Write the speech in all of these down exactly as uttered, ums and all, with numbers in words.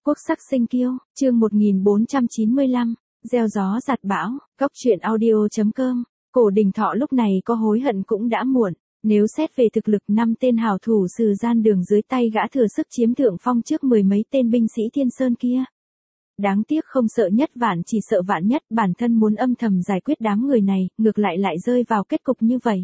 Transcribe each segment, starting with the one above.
Quốc sắc sinh kiêu, chương một nghìn bốn trăm chín mươi lăm, gieo gió giạt bão, góc truyện audio chấm com. Cổ Đình Thọ lúc này có hối hận cũng đã muộn, nếu xét về thực lực năm tên hảo thủ Sử Gian Đường dưới tay gã thừa sức chiếm thượng phong trước mười mấy tên binh sĩ Thiên Sơn kia. Đáng tiếc không sợ nhất vạn chỉ sợ vạn nhất, bản thân muốn âm thầm giải quyết đám người này, ngược lại lại rơi vào kết cục như vậy.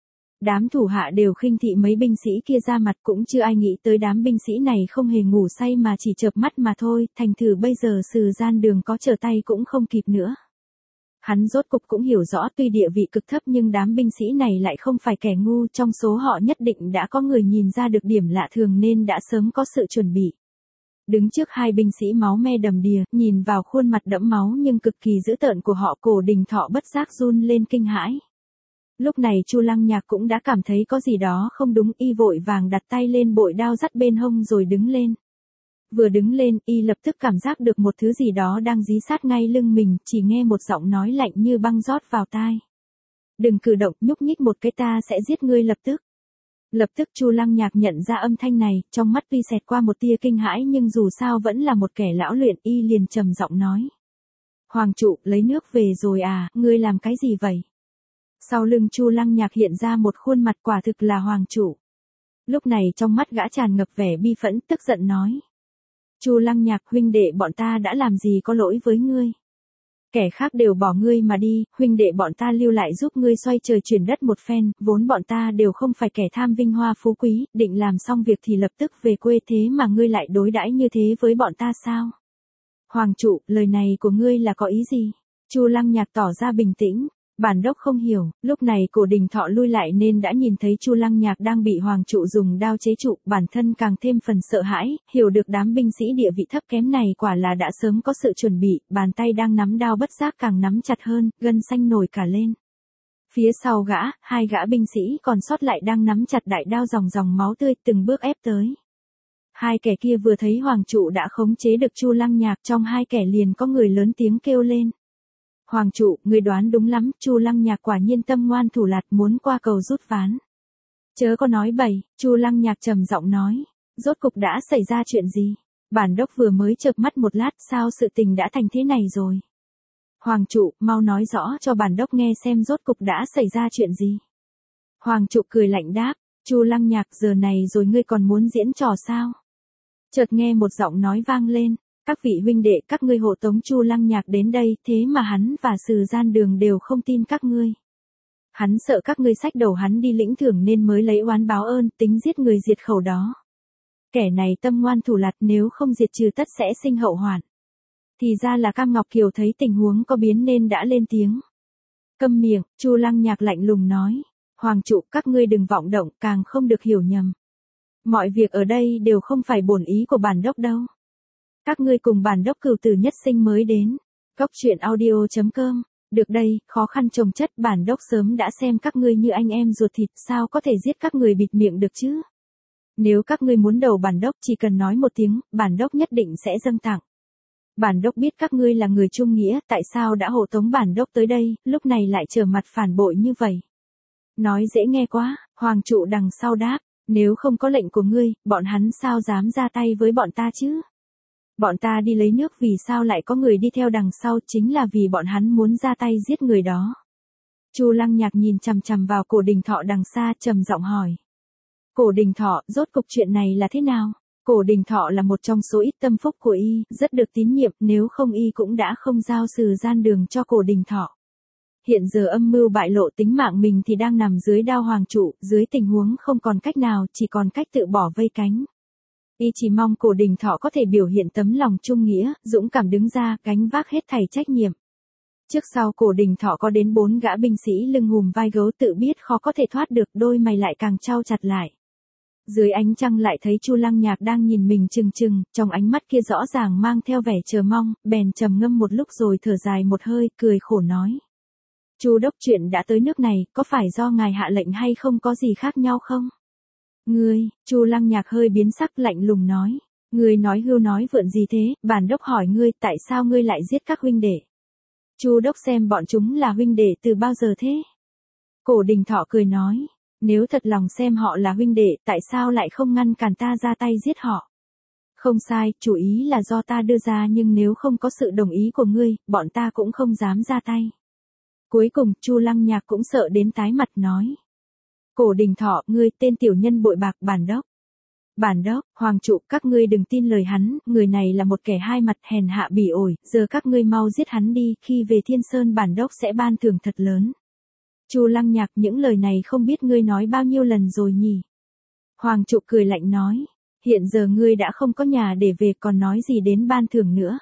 Đám thủ hạ đều khinh thị mấy binh sĩ kia ra mặt, cũng chưa ai nghĩ tới đám binh sĩ này không hề ngủ say mà chỉ chợp mắt mà thôi, thành thử bây giờ Sử Gian Đường có trở tay cũng không kịp nữa. Hắn rốt cục cũng hiểu rõ tuy địa vị cực thấp nhưng đám binh sĩ này lại không phải kẻ ngu, trong số họ nhất định đã có người nhìn ra được điểm lạ thường nên đã sớm có sự chuẩn bị. Đứng trước hai binh sĩ máu me đầm đìa, nhìn vào khuôn mặt đẫm máu nhưng cực kỳ dữ tợn của họ, Cổ Đình Thọ bất giác run lên kinh hãi. Lúc này Chu Lăng Nhạc cũng đã cảm thấy có gì đó không đúng, y vội vàng đặt tay lên bội đao dắt bên hông rồi đứng lên. Vừa đứng lên, y lập tức cảm giác được một thứ gì đó đang dí sát ngay lưng mình, chỉ nghe một giọng nói lạnh như băng rót vào tai. Đừng cử động, nhúc nhích một cái ta sẽ giết ngươi lập tức. Lập tức Chu Lăng Nhạc nhận ra âm thanh này, trong mắt tuy xẹt qua một tia kinh hãi nhưng dù sao vẫn là một kẻ lão luyện, y liền trầm giọng nói. Hoàng trụ, lấy nước về rồi à, ngươi làm cái gì vậy? Sau lưng Chu Lăng Nhạc hiện ra một khuôn mặt quả thực là hoàng trụ. Lúc này trong mắt gã tràn ngập vẻ bi phẫn, tức giận nói. Chu Lăng Nhạc, huynh đệ bọn ta đã làm gì có lỗi với ngươi? Kẻ khác đều bỏ ngươi mà đi, huynh đệ bọn ta lưu lại giúp ngươi xoay trời chuyển đất một phen, vốn bọn ta đều không phải kẻ tham vinh hoa phú quý, định làm xong việc thì lập tức về quê, thế mà ngươi lại đối đãi như thế với bọn ta sao? Hoàng trụ, lời này của ngươi là có ý gì? Chu Lăng Nhạc tỏ ra bình tĩnh. Bản đốc không hiểu, lúc này Cổ Đình Thọ lui lại nên đã nhìn thấy Chu Lăng Nhạc đang bị hoàng trụ dùng đao chế trụ, bản thân càng thêm phần sợ hãi, hiểu được đám binh sĩ địa vị thấp kém này quả là đã sớm có sự chuẩn bị, bàn tay đang nắm đao bất giác càng nắm chặt hơn, gân xanh nổi cả lên. Phía sau gã, hai gã binh sĩ còn sót lại đang nắm chặt đại đao dòng dòng máu tươi từng bước ép tới. Hai kẻ kia vừa thấy hoàng trụ đã khống chế được Chu Lăng Nhạc, trong hai kẻ liền có người lớn tiếng kêu lên. Hoàng trụ, người đoán đúng lắm, Chu Lăng Nhạc quả nhiên tâm ngoan thủ lạt, muốn qua cầu rút ván. Chớ có nói bậy, Chu Lăng Nhạc trầm giọng nói, rốt cục đã xảy ra chuyện gì? Bản đốc vừa mới chợp mắt một lát, sao sự tình đã thành thế này rồi? Hoàng trụ, mau nói rõ cho bản đốc nghe xem rốt cục đã xảy ra chuyện gì? Hoàng trụ cười lạnh đáp, Chu Lăng Nhạc, giờ này rồi ngươi còn muốn diễn trò sao? Chợt nghe một giọng nói vang lên. Các vị huynh đệ, các ngươi hộ tống Chu Lăng Nhạc đến đây, thế mà hắn và Sử Gian Đường đều không tin các ngươi. Hắn sợ các ngươi xách đầu hắn đi lĩnh thưởng nên mới lấy oán báo ơn, tính giết người diệt khẩu đó. Kẻ này tâm ngoan thủ lạt, nếu không diệt trừ tất sẽ sinh hậu hoạn. Thì ra là Cam Ngọc Kiều thấy tình huống có biến nên đã lên tiếng. Câm miệng, Chu Lăng Nhạc lạnh lùng nói. Hoàng trụ, các ngươi đừng vọng động, càng không được hiểu nhầm. Mọi việc ở đây đều không phải bổn ý của bản đốc đâu. Các ngươi cùng bản đốc Cửu Tử Nhất Sinh mới đến. Góc truyện audio chấm com. Được đây, khó khăn chồng chất, bản đốc sớm đã xem các ngươi như anh em ruột thịt, sao có thể giết các người bịt miệng được chứ? Nếu các ngươi muốn đầu bản đốc chỉ cần nói một tiếng, bản đốc nhất định sẽ dâng tặng. Bản đốc biết các ngươi là người trung nghĩa, tại sao đã hộ tống bản đốc tới đây, lúc này lại trở mặt phản bội như vậy? Nói dễ nghe quá, hoàng trụ đằng sau đáp, nếu không có lệnh của ngươi, bọn hắn sao dám ra tay với bọn ta chứ? Bọn ta đi lấy nước vì sao lại có người đi theo đằng sau, chính là vì bọn hắn muốn ra tay giết người đó. Chu Lăng Nhạc nhìn chằm chằm vào Cổ Đình Thọ đằng xa, trầm giọng hỏi. Cổ Đình Thọ, rốt cục chuyện này là thế nào? Cổ Đình Thọ là một trong số ít tâm phúc của y, rất được tín nhiệm, nếu không y cũng đã không giao Sử Gian Đường cho Cổ Đình Thọ. Hiện giờ âm mưu bại lộ, tính mạng mình thì đang nằm dưới đao hoàng trụ, dưới tình huống không còn cách nào, chỉ còn cách tự bỏ vây cánh. Y chỉ mong Cổ Đình Thọ có thể biểu hiện tấm lòng trung nghĩa, dũng cảm đứng ra, gánh vác hết thảy trách nhiệm. Trước sau Cổ Đình Thọ có đến bốn gã binh sĩ lưng hùm vai gấu, tự biết khó có thể thoát được, đôi mày lại càng chau chặt lại. Dưới ánh trăng lại thấy Chu Lăng Nhạc đang nhìn mình chừng chừng, trong ánh mắt kia rõ ràng mang theo vẻ chờ mong, bèn trầm ngâm một lúc rồi thở dài một hơi, cười khổ nói. Chu đốc, chuyện đã tới nước này, có phải do ngài hạ lệnh hay không, có gì khác nhau không? Ngươi, Chu Lăng Nhạc hơi biến sắc, lạnh lùng nói. Ngươi nói hưu nói vượn gì thế, bản đốc hỏi ngươi, tại sao ngươi lại giết các huynh đệ? Chu đốc xem bọn chúng là huynh đệ từ bao giờ thế? Cổ Đình Thọ cười nói. Nếu thật lòng xem họ là huynh đệ, tại sao lại không ngăn cản ta ra tay giết họ? Không sai, chủ ý là do ta đưa ra nhưng nếu không có sự đồng ý của ngươi, bọn ta cũng không dám ra tay. Cuối cùng, Chu Lăng Nhạc cũng sợ đến tái mặt nói. Cổ Đình Thọ, ngươi tên tiểu nhân bội bạc bản đốc. Bản đốc, Hoàng trụ, các ngươi đừng tin lời hắn, người này là một kẻ hai mặt hèn hạ bỉ ổi, giờ các ngươi mau giết hắn đi, khi về Thiên Sơn bản đốc sẽ ban thưởng thật lớn. Chu Lăng Nhạc, những lời này không biết ngươi nói bao nhiêu lần rồi nhỉ? Hoàng trụ cười lạnh nói, hiện giờ ngươi đã không có nhà để về còn nói gì đến ban thưởng nữa.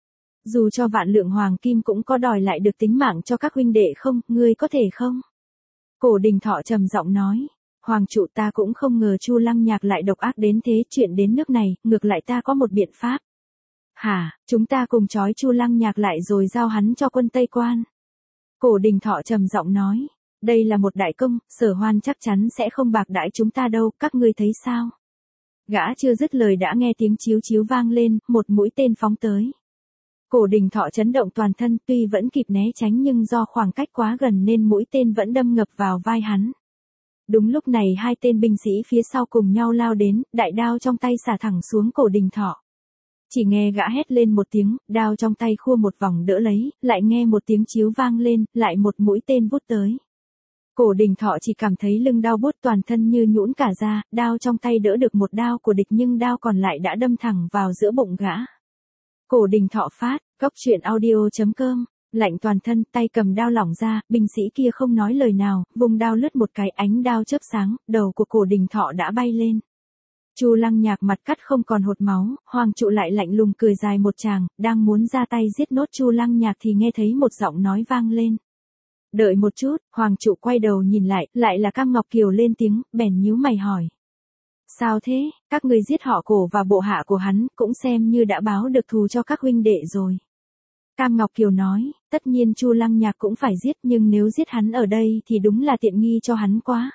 Dù cho vạn lượng hoàng kim cũng có đòi lại được tính mạng cho các huynh đệ không, ngươi có thể không? Cổ Đình Thọ trầm giọng nói. Hoàng trụ, ta cũng không ngờ Chu Lăng Nhạc lại độc ác đến thế, chuyện đến nước này, ngược lại ta có một biện pháp. Hả, chúng ta cùng trói Chu Lăng Nhạc lại rồi giao hắn cho quân Tây Quan. Cổ Đình Thọ trầm giọng nói, đây là một đại công, Sở Hoan chắc chắn sẽ không bạc đãi chúng ta đâu, các ngươi thấy sao? Gã chưa dứt lời đã nghe tiếng chíu chíu vang lên, một mũi tên phóng tới. Cổ Đình Thọ chấn động toàn thân, tuy vẫn kịp né tránh nhưng do khoảng cách quá gần nên mũi tên vẫn đâm ngập vào vai hắn. Đúng lúc này hai tên binh sĩ phía sau cùng nhau lao đến, đại đao trong tay xả thẳng xuống Cổ Đình Thọ. Chỉ nghe gã hét lên một tiếng, đao trong tay khua một vòng đỡ lấy, lại nghe một tiếng chíu vang lên, lại một mũi tên vút tới. Cổ Đình Thọ chỉ cảm thấy lưng đau buốt toàn thân như nhũn cả ra, đao trong tay đỡ được một đao của địch nhưng đao còn lại đã đâm thẳng vào giữa bụng gã. Cổ Đình Thọ phát, cốc truyện audio chấm com. Lạnh toàn thân, tay cầm đao lỏng ra, binh sĩ kia không nói lời nào, vùng đao lướt một cái, ánh đao chớp sáng, đầu của Cổ Đình Thọ đã bay lên. Chu Lăng Nhạc mặt cắt không còn hột máu, Hoàng trụ lại lạnh lùng cười dài một tràng, đang muốn ra tay giết nốt Chu Lăng Nhạc thì nghe thấy một giọng nói vang lên. Đợi một chút, Hoàng trụ quay đầu nhìn lại, lại là Cam Ngọc Kiều lên tiếng, bèn nhíu mày hỏi. Sao thế, các ngươi giết họ Cổ và bộ hạ của hắn, cũng xem như đã báo được thù cho các huynh đệ rồi. Cam Ngọc Kiều nói, tất nhiên Chu Lăng Nhạc cũng phải giết nhưng nếu giết hắn ở đây thì đúng là tiện nghi cho hắn quá.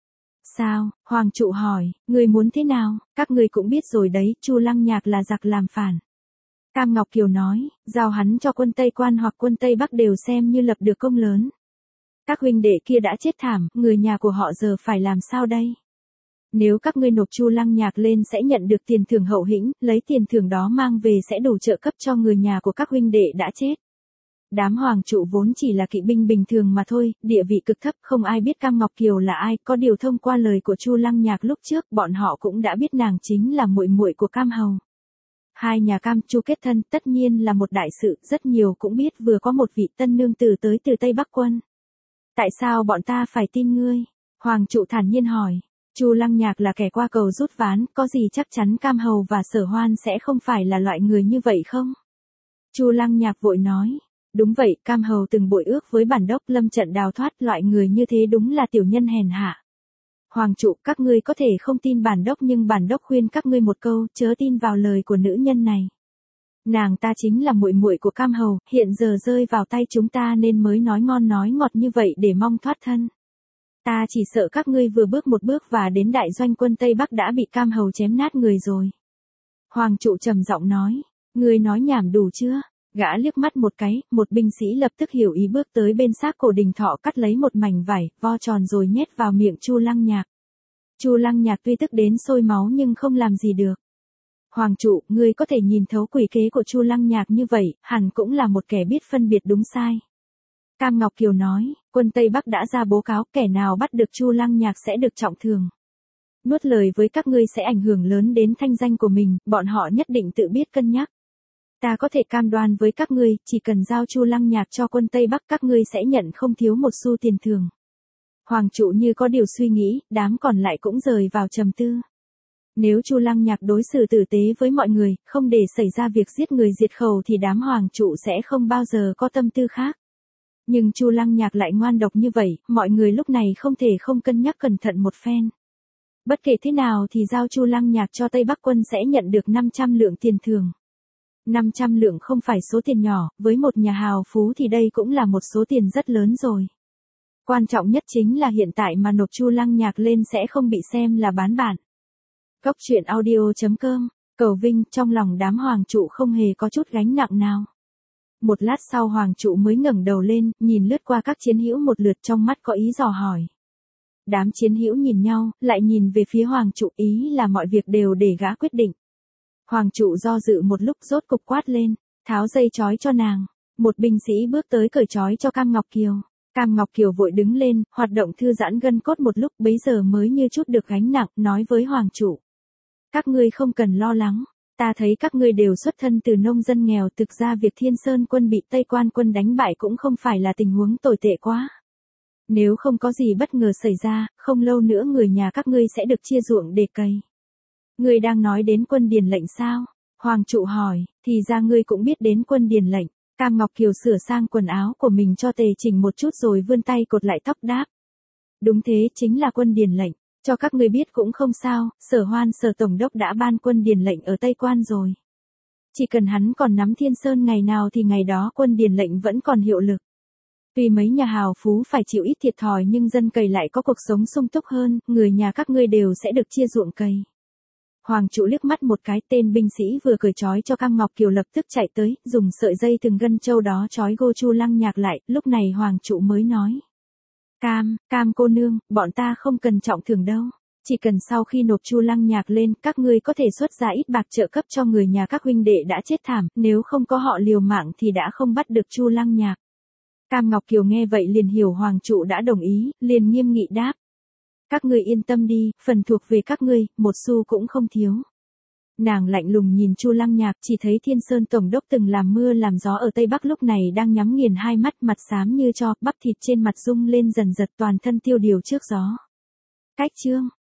Sao, Hoàng trụ hỏi, người muốn thế nào, các người cũng biết rồi đấy, Chu Lăng Nhạc là giặc làm phản. Cam Ngọc Kiều nói, giao hắn cho quân Tây Quan hoặc quân Tây Bắc đều xem như lập được công lớn. Các huynh đệ kia đã chết thảm, người nhà của họ giờ phải làm sao đây? Nếu các ngươi nộp Chu Lăng Nhạc lên sẽ nhận được tiền thưởng hậu hĩnh, lấy tiền thưởng đó mang về sẽ đủ trợ cấp cho người nhà của các huynh đệ đã chết. Đám Hoàng trụ vốn chỉ là kỵ binh bình thường mà thôi, địa vị cực thấp, không ai biết Cam Ngọc Kiều là ai, có điều thông qua lời của Chu Lăng Nhạc lúc trước, bọn họ cũng đã biết nàng chính là muội muội của Cam Hầu. Hai nhà Cam Chu kết thân, tất nhiên là một đại sự, rất nhiều cũng biết vừa có một vị tân nương tử tới từ Tây Bắc quân. Tại sao bọn ta phải tin ngươi? Hoàng trụ thản nhiên hỏi. Chu Lăng Nhạc là kẻ qua cầu rút ván, có gì chắc chắn Cam Hầu và Sở Hoan sẽ không phải là loại người như vậy không? Chu Lăng Nhạc vội nói, đúng vậy, Cam Hầu từng bội ước với bản đốc lâm trận đào thoát, loại người như thế đúng là tiểu nhân hèn hạ. Hoàng trụ, các ngươi có thể không tin bản đốc nhưng bản đốc khuyên các ngươi một câu, chớ tin vào lời của nữ nhân này. Nàng ta chính là muội muội của Cam Hầu, hiện giờ rơi vào tay chúng ta nên mới nói ngon nói ngọt như vậy để mong thoát thân. Ta chỉ sợ các ngươi vừa bước một bước và đến đại doanh quân Tây Bắc đã bị Cam Hầu chém nát người rồi. Hoàng trụ trầm giọng nói, ngươi nói nhảm đủ chưa? Gã liếc mắt một cái, một binh sĩ lập tức hiểu ý bước tới bên xác Cổ Đình Thọ cắt lấy một mảnh vải, vo tròn rồi nhét vào miệng Chu Lăng Nhạc. Chu Lăng Nhạc tuy tức đến sôi máu nhưng không làm gì được. Hoàng trụ, ngươi có thể nhìn thấu quỷ kế của Chu Lăng Nhạc như vậy, hẳn cũng là một kẻ biết phân biệt đúng sai. Cam Ngọc Kiều nói, quân Tây Bắc đã ra bố cáo, kẻ nào bắt được Chu Lăng Nhạc sẽ được trọng thương. Nuốt lời với các ngươi sẽ ảnh hưởng lớn đến thanh danh của mình, bọn họ nhất định tự biết cân nhắc. Ta có thể cam đoan với các ngươi, chỉ cần giao Chu Lăng Nhạc cho quân Tây Bắc các ngươi sẽ nhận không thiếu một xu tiền thưởng. Hoàng trụ như có điều suy nghĩ, đám còn lại cũng rời vào trầm tư. Nếu Chu Lăng Nhạc đối xử tử tế với mọi người, không để xảy ra việc giết người diệt khẩu thì đám Hoàng trụ sẽ không bao giờ có tâm tư khác. Nhưng Chu Lăng Nhạc lại ngoan độc như vậy, mọi người lúc này không thể không cân nhắc cẩn thận một phen. Bất kể thế nào thì giao Chu Lăng Nhạc cho Tây Bắc quân sẽ nhận được năm trăm lượng tiền thưởng. năm trăm lượng không phải số tiền nhỏ, với một nhà hào phú thì đây cũng là một số tiền rất lớn rồi. Quan trọng nhất chính là hiện tại mà nộp Chu Lăng Nhạc lên sẽ không bị xem là bán bản. Cốc truyện audio chấm com, cầu vinh, trong lòng đám Hoàng trụ không hề có chút gánh nặng nào. Một lát sau Hoàng trụ mới ngẩng đầu lên, nhìn lướt qua các chiến hữu một lượt trong mắt có ý dò hỏi. Đám chiến hữu nhìn nhau, lại nhìn về phía Hoàng trụ, ý là mọi việc đều để gã quyết định. Hoàng trụ do dự một lúc rốt cục quát lên, tháo dây trói cho nàng. Một binh sĩ bước tới cởi trói cho Cam Ngọc Kiều. Cam Ngọc Kiều vội đứng lên, hoạt động thư giãn gân cốt một lúc bấy giờ mới như chút được gánh nặng, nói với Hoàng trụ. Các ngươi không cần lo lắng, ta thấy các ngươi đều xuất thân từ nông dân nghèo, thực ra việc Thiên Sơn quân bị Tây Quan quân đánh bại cũng không phải là tình huống tồi tệ quá. Nếu không có gì bất ngờ xảy ra, không lâu nữa người nhà các ngươi sẽ được chia ruộng để cày. Ngươi đang nói đến quân điền lệnh sao? Hoàng trụ hỏi, thì ra ngươi cũng biết đến quân điền lệnh. Cam Ngọc Kiều sửa sang quần áo của mình cho tề chỉnh một chút rồi vươn tay cột lại tóc đáp. Đúng thế, chính là quân điền lệnh. Cho các ngươi biết cũng không sao, Sở Hoan Sở Tổng đốc đã ban quân điền lệnh ở Tây Quan rồi. Chỉ cần hắn còn nắm Thiên Sơn ngày nào thì ngày đó quân điền lệnh vẫn còn hiệu lực. Tuy mấy nhà hào phú phải chịu ít thiệt thòi nhưng dân cày lại có cuộc sống sung túc hơn, người nhà các ngươi đều sẽ được chia ruộng cày. Hoàng trụ liếc mắt một cái, tên binh sĩ vừa cởi trói cho Cam Ngọc Kiều lập tức chạy tới, dùng sợi dây từng gân châu đó trói Gô Chu Lăng Nhạc lại, lúc này Hoàng trụ mới nói. Cam, Cam cô nương, bọn ta không cần trọng thưởng đâu. Chỉ cần sau khi nộp Chu Lăng Nhạc lên, các ngươi có thể xuất ra ít bạc trợ cấp cho người nhà các huynh đệ đã chết thảm, nếu không có họ liều mạng thì đã không bắt được Chu Lăng Nhạc. Cam Ngọc Kiều nghe vậy liền hiểu Hoàng trụ đã đồng ý, liền nghiêm nghị đáp. Các ngươi yên tâm đi, phần thuộc về các ngươi, một xu cũng không thiếu. Nàng lạnh lùng nhìn Chu Lăng Nhạc, chỉ thấy Thiên Sơn Tổng đốc từng làm mưa làm gió ở Tây Bắc lúc này đang nhắm nghiền hai mắt, mặt xám như tro, bắp thịt trên mặt rung lên dần dật, toàn thân tiêu điều trước gió. Cách chương